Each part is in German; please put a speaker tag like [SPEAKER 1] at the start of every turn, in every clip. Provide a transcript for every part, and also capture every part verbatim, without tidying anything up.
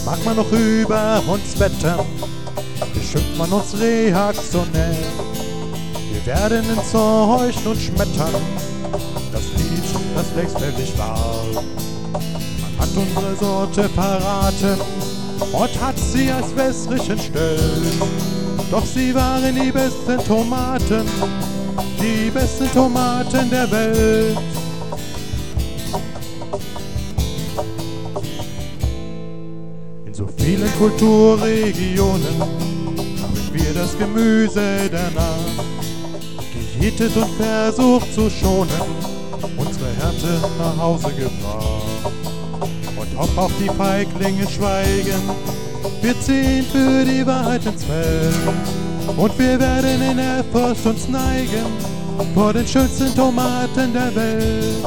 [SPEAKER 1] mag man noch über uns wettern, beschimpft man uns reaktionär. Wir werden enttäuscht und schmettern das Lied, das längst fällig war. Man hat unsere Sorte verraten und hat sie als wässrig entstellt. Doch sie waren die besten Tomaten, die besten Tomaten der Welt. In so vielen Kulturregionen haben wir das Gemüse der Nacht gejätet und versucht zu schonen, unsere Härte nach Hause gebracht. Und ob auch die Feiglinge schweigen, wir ziehen für die Wahrheit ins Feld. Und wir werden in Ehrfurcht uns neigen vor den schönsten Tomaten der Welt.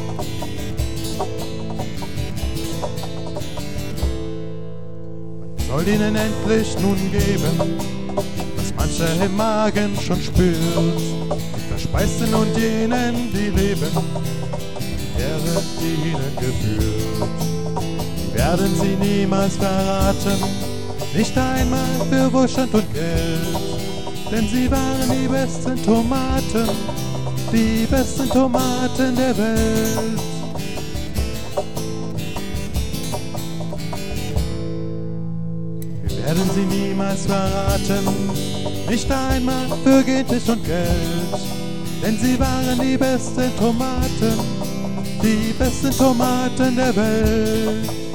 [SPEAKER 1] Man soll ihnen endlich nun geben, was mancher im Magen schon spürt. Die Verspeisten und jenen, die leben, die Ehre, die ihnen gebührt. Die werden sie niemals verraten, nicht einmal für Wohlstand und Geld. Denn sie waren die besten Tomaten, die besten Tomaten der Welt. Wir werden sie niemals verraten, nicht einmal für Geld und Geld. Denn sie waren die besten Tomaten, die besten Tomaten der Welt.